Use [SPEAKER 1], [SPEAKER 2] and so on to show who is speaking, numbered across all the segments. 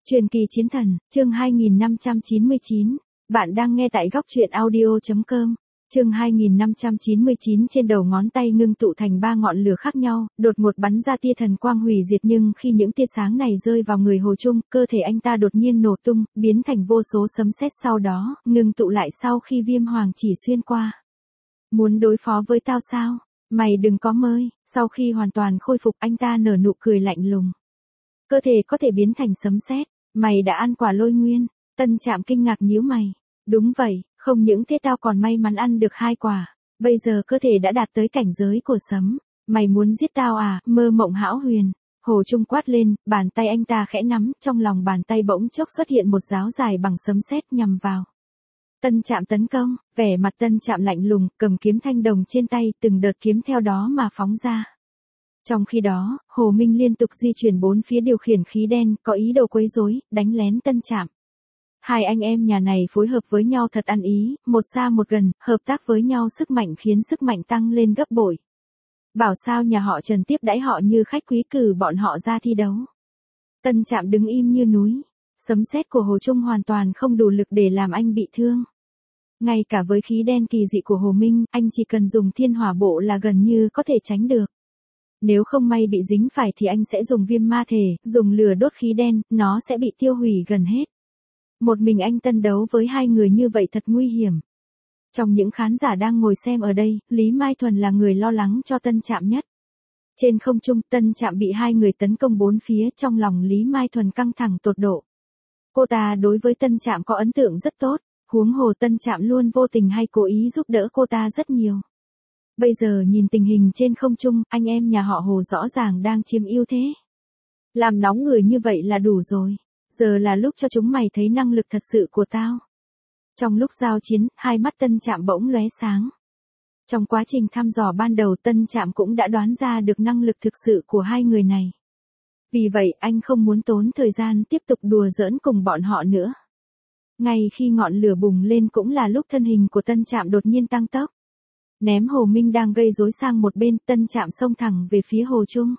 [SPEAKER 1] Truyền kỳ chiến thần, chương 2599. Bạn đang nghe tại góc truyện audio.com. Chương 2599 trên đầu ngón tay ngưng tụ thành 3 ngọn lửa khác nhau, đột ngột bắn ra tia thần quang hủy diệt, nhưng khi những tia sáng này rơi vào người Hồ Trung, cơ thể anh ta đột nhiên nổ tung, biến thành vô số sấm sét, sau đó ngưng tụ lại sau khi viêm hoàng chỉ xuyên qua. Muốn đối phó với tao sao? Mày đừng có mơ. Sau khi hoàn toàn khôi phục, anh ta nở nụ cười lạnh lùng. Cơ thể có thể biến thành sấm sét. Mày đã ăn quả lôi nguyên. Tân Trạm kinh ngạc nhíu mày. Đúng vậy, không những thế tao còn may mắn ăn được 2 quả. Bây giờ cơ thể đã đạt tới cảnh giới của sấm. Mày muốn giết tao à? Mơ mộng hão huyền. Hồ Trung quát lên, bàn tay anh ta khẽ nắm, trong lòng bàn tay bỗng chốc xuất hiện một giáo dài bằng sấm sét nhằm vào Tân Trạm tấn công. Vẻ mặt Tân Trạm lạnh lùng, cầm kiếm thanh đồng trên tay, từng đợt kiếm theo đó mà phóng ra. Trong khi đó, Hồ Minh liên tục di chuyển bốn phía điều khiển khí đen, có ý đồ quấy rối, đánh lén Tân Trạm. Hai anh em nhà này phối hợp với nhau thật ăn ý, một xa một gần, hợp tác với nhau sức mạnh khiến sức mạnh tăng lên gấp bội. Bảo sao nhà họ Trần tiếp đãi họ như khách quý, cử bọn họ ra thi đấu. Tân Trạm đứng im như núi. Sấm sét của Hồ Trung hoàn toàn không đủ lực để làm anh bị thương. Ngay cả với khí đen kỳ dị của Hồ Minh, anh chỉ cần dùng thiên hỏa bộ là gần như có thể tránh được. Nếu không may bị dính phải thì anh sẽ dùng viêm ma thể, dùng lửa đốt khí đen, nó sẽ bị tiêu hủy gần hết. Một mình anh tân đấu với 2 người như vậy thật nguy hiểm. Trong những khán giả đang ngồi xem ở đây, Lý Mai Thuần là người lo lắng cho Tân Trạm nhất. Trên không trung, Tân Trạm bị 2 người tấn công bốn phía, trong lòng Lý Mai Thuần căng thẳng tột độ. Cô ta đối với Tân Trạm có ấn tượng rất tốt, huống hồ Tân Trạm luôn vô tình hay cố ý giúp đỡ cô ta rất nhiều. Bây giờ nhìn tình hình trên không trung, anh em nhà họ Hồ rõ ràng đang chiếm ưu thế. Làm nóng người như vậy là đủ rồi. Giờ là lúc cho chúng mày thấy năng lực thật sự của tao. Trong lúc giao chiến, hai mắt Tân Trạm bỗng lóe sáng. Trong quá trình thăm dò ban đầu, Tân Trạm cũng đã đoán ra được năng lực thực sự của 2 người này. Vì vậy, anh không muốn tốn thời gian tiếp tục đùa giỡn cùng bọn họ nữa. Ngay khi ngọn lửa bùng lên cũng là lúc thân hình của Tân Trạm đột nhiên tăng tốc. Ném Hồ Minh đang gây rối sang một bên, Tân Trạm xông thẳng về phía Hồ Trung.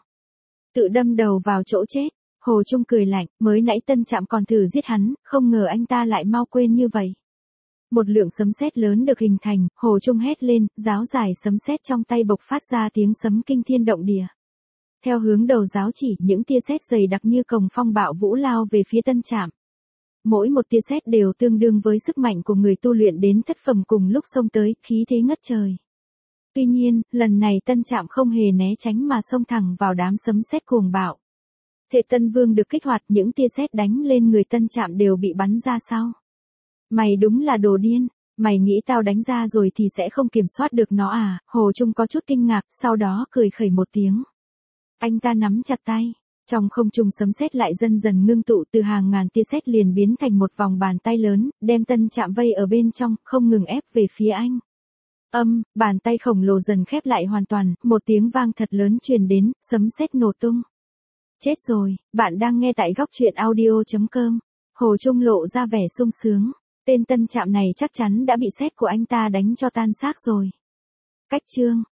[SPEAKER 1] Tự đâm đầu vào chỗ chết. Hồ Trung cười lạnh, mới nãy Tân Trạm còn thử giết hắn, không ngờ anh ta lại mau quên như vậy. Một lượng sấm sét lớn được hình thành, Hồ Trung hét lên, giáo dài sấm sét trong tay bộc phát ra tiếng sấm kinh thiên động địa. Theo hướng đầu giáo chỉ, những tia sét dày đặc như cồng phong bạo vũ lao về phía Tân Trạm. Mỗi một tia sét đều tương đương với sức mạnh của người tu luyện đến thất phẩm cùng lúc xông tới, khí thế ngất trời. Tuy nhiên, lần này Tân Trạm không hề né tránh mà xông thẳng vào đám sấm sét cuồng bạo. Thể Tân Vương được kích hoạt, những tia sét đánh lên người Tân Trạm đều bị bắn ra sau. Mày đúng là đồ điên, mày nghĩ tao đánh ra rồi thì sẽ không kiểm soát được nó à? Hồ Trung có chút kinh ngạc, sau đó cười khẩy một tiếng. Anh ta nắm chặt tay, trong không trung sấm sét lại dần dần ngưng tụ, từ hàng ngàn tia sét liền biến thành một vòng bàn tay lớn, đem Tân Trạm vây ở bên trong, không ngừng ép về phía anh. Bàn tay khổng lồ dần khép lại hoàn toàn, một tiếng vang thật lớn truyền đến, sấm sét nổ tung. Chết rồi, bạn đang nghe tại góc truyện audio.com. Hồ Trung lộ ra vẻ sung sướng. Tên Tân Trạm này chắc chắn đã bị sét của anh ta đánh cho tan xác rồi. Cách chương.